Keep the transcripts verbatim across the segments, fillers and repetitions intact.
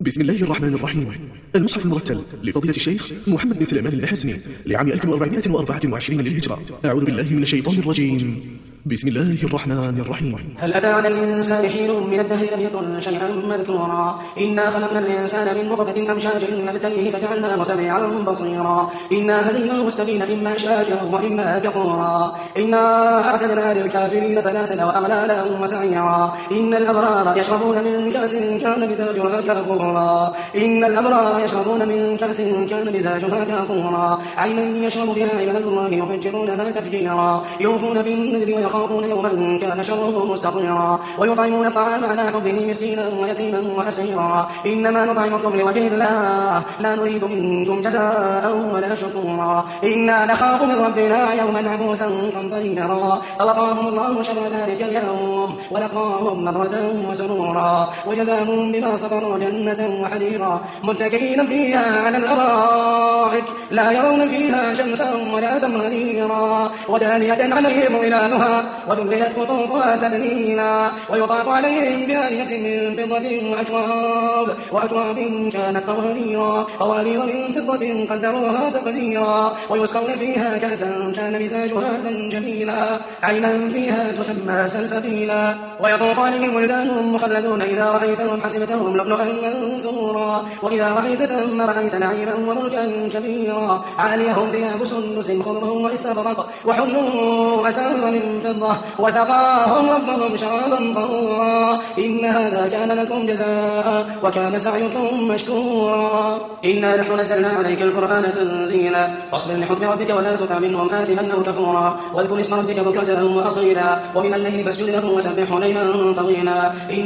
بسم الله الرحمن الرحيم. المصحف المرتل لفضيلة الشيخ محمد بن سليمان الحسني لعام ألف وأربعمائة وأربعة وعشرين للهجرة. أعوذ بالله من الشيطان الرجيم. بسم الله الرحمن الرحيم. هل أتى على الإنسان حين من الدهر لم يكن شيئا مذكورا إنا خلقنا الإنسان من نطفة أمشاج نبتليه فجعلناه سميعا بصيرا إنا هديناه السبيل إما شاكرا وإما كفورا إنا أعتدنا للكافرين سلاسل وأغلالا وسعيرا إن الأبرار يشربون من كأس كان مزاجها كافورا إن الأبرار يشربون من كأس كان مزاجها كافورا عينا يشرب بها عباد الله يفجرونها تفجيرا يوفون بالنذر ويخافون يوما كان شره مستطيرا ويطعمون الطعام على حبه مسكينا ويتيما وحسيرا إنما نطعمكم لوجه الله لا نريد منكم جزاء ولا شكورا إنا نخاف من ربنا يوما عبوسا قمطريرا فوقاهم الله شر ذلك اليوم ولقاهم نضرة وسرورا وجزاهم بما صبروا جنة وحريرا متكئين فيها على الأرائك لا يرون فيها شمسا ولا زمهريرا ودانية عليهم ظلالها وذللت قطوفها تذليلا ويطاف عليهم بآنية من فضة وأكواب وأكواب كانت قواريرا قوارير من فضة قدروها تقديرا ويسقون فيها كأسا كان مزاجها زنجبيلا عينا فيها تسمى سلسبيلا ويطوف عليهم ولدان مخلدون إذا رأيتهم حسبتهم لؤلؤا منثورا وإذا رأيت ثم رأيت نعيما وملكا كبيرا عاليهم ثياب سندس خضر واستبرق وحلوا أساور من فضة وسقاهم ربهم شرابا طهورا إن هذا كان لكم جزاء وكان سعيكم مشكورا إنا نحن نزلنا عليك القرآن تنزيلا فاصبر لحكم ربك ولا تطع منهم آثما أو كفورا واذكر اسم ربك بكرة وأصيلا ومن الليل فاسجد له وسبحه ليلا طويلا إن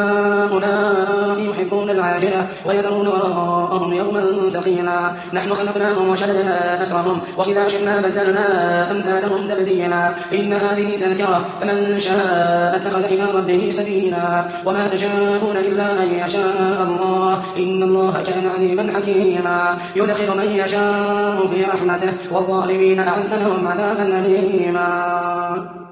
هؤلاء يحبون العاجلة ويذرون وراءهم يوما ثقيلا نحن خلقناهم وشددنا أسرهم وإذا شئنا بدلنا أمثالهم تبديلا إن هذه تذكرة فمن شاء اتخذ إلى ربه سبيلا وما تشاءون إلا أن يشاء الله إن الله كان عليما حكيما يدخل من يشاء في رحمته والظالمين أعد لهم عذابا أليما.